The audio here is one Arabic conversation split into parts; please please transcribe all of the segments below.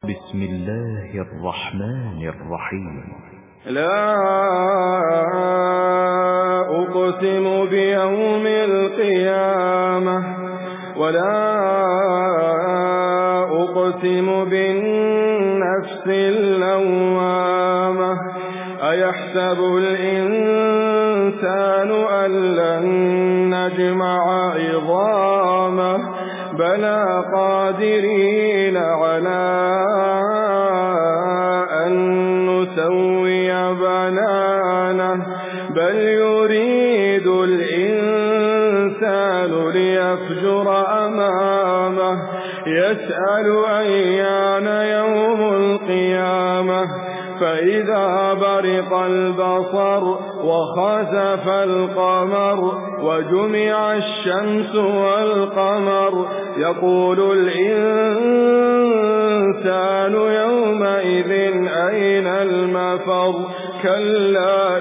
بسم الله الرحمن الرحيم. لا أقسم بيوم القيامة ولا أقسم بالنفس اللوامة أيحسب الإنسان أن لن نجمع عظامه بلى قادرين على أن نسوي بنانه بل يريد الإنسان ليفجر أمامه يسأل أيان يوم القيامة فإذا برق البصر وخسف القمر وجمع الشمس والقمر يقول الإنسان يومئذ أين المفر كلا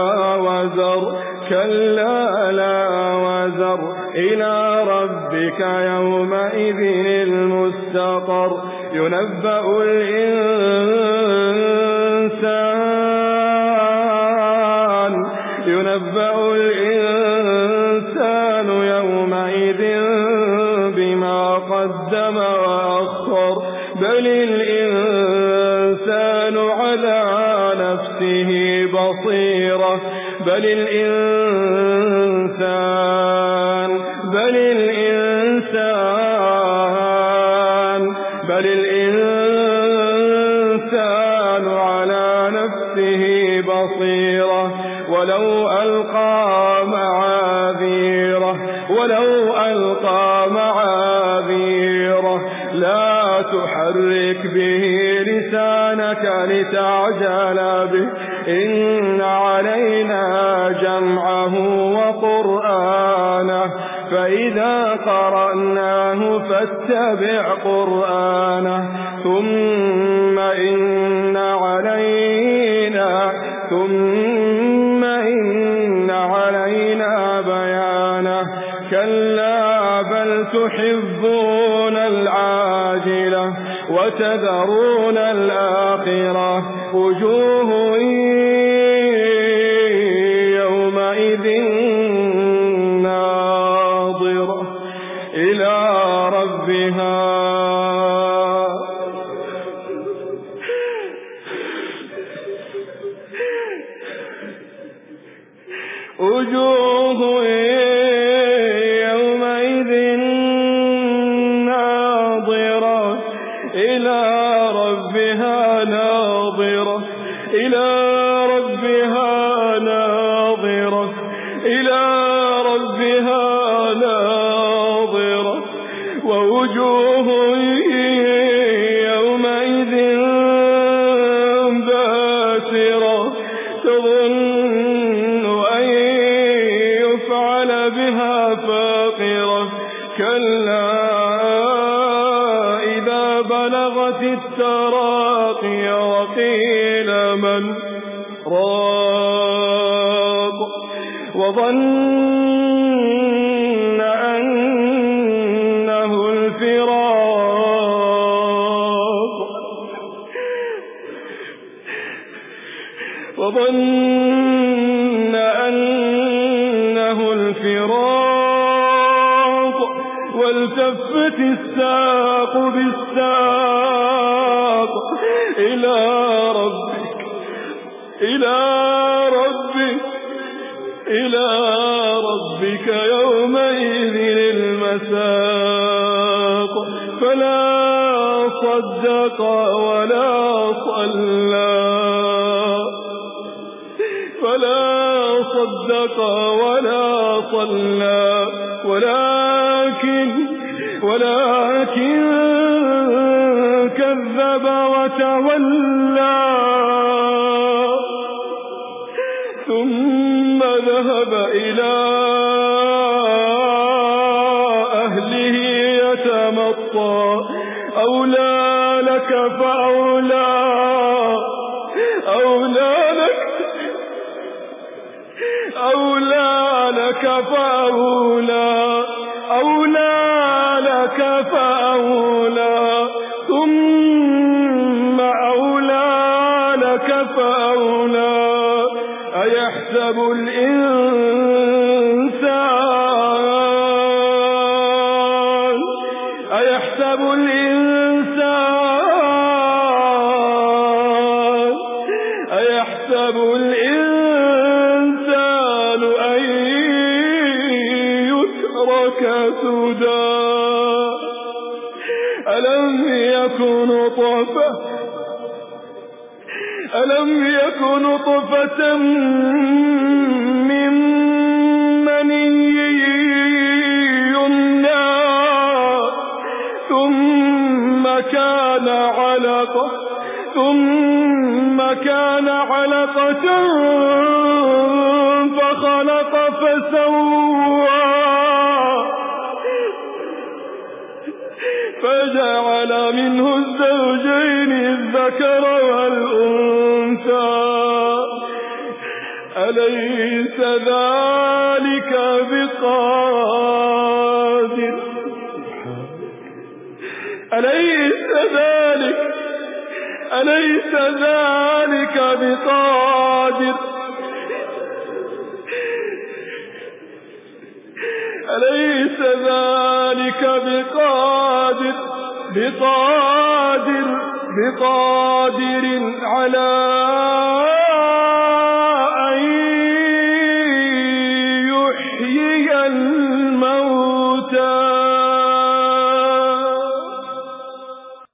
لا وزر إلى ربك يومئذ المستقر ينبأ الإنسان يومئذ بما قدم وأخر بل الإنسان على نفسه بصيرة بل الإنسان على نفسه بصيرة ولو ألقى معاذيره لا تحرك به لسانك لتعجل به إن علينا جمعه وقرآنه فإذا قرأناه فاتبع قرآنه ثم إن علينا بيانه كلا بل تحبون العاجلة وتذرون الآخرة وجوه يومئذ ناظرة إلى ربها ووجوه يومئذ باسرة تظن أن يفعل بها فاقرة كلا إذا بلغت التراقي وقيل من راق وظن أنه الفراق والتفت الساق بالساق إلى ربك يومئذ المساق فلا صدق ولا صلى ولكن كذب وتولى ثم ذهب إلى أهله يتمطى أولى لك فأولى أولى لك فأولى ثم أيحسب الإنسان أن يترك سدى ألم يكن نطفة من مني يمنى ثم كان علقة فخلق فسوى فجعل منه الزوجين الذكر والأنثى أليس ذلك بقادر بقادر على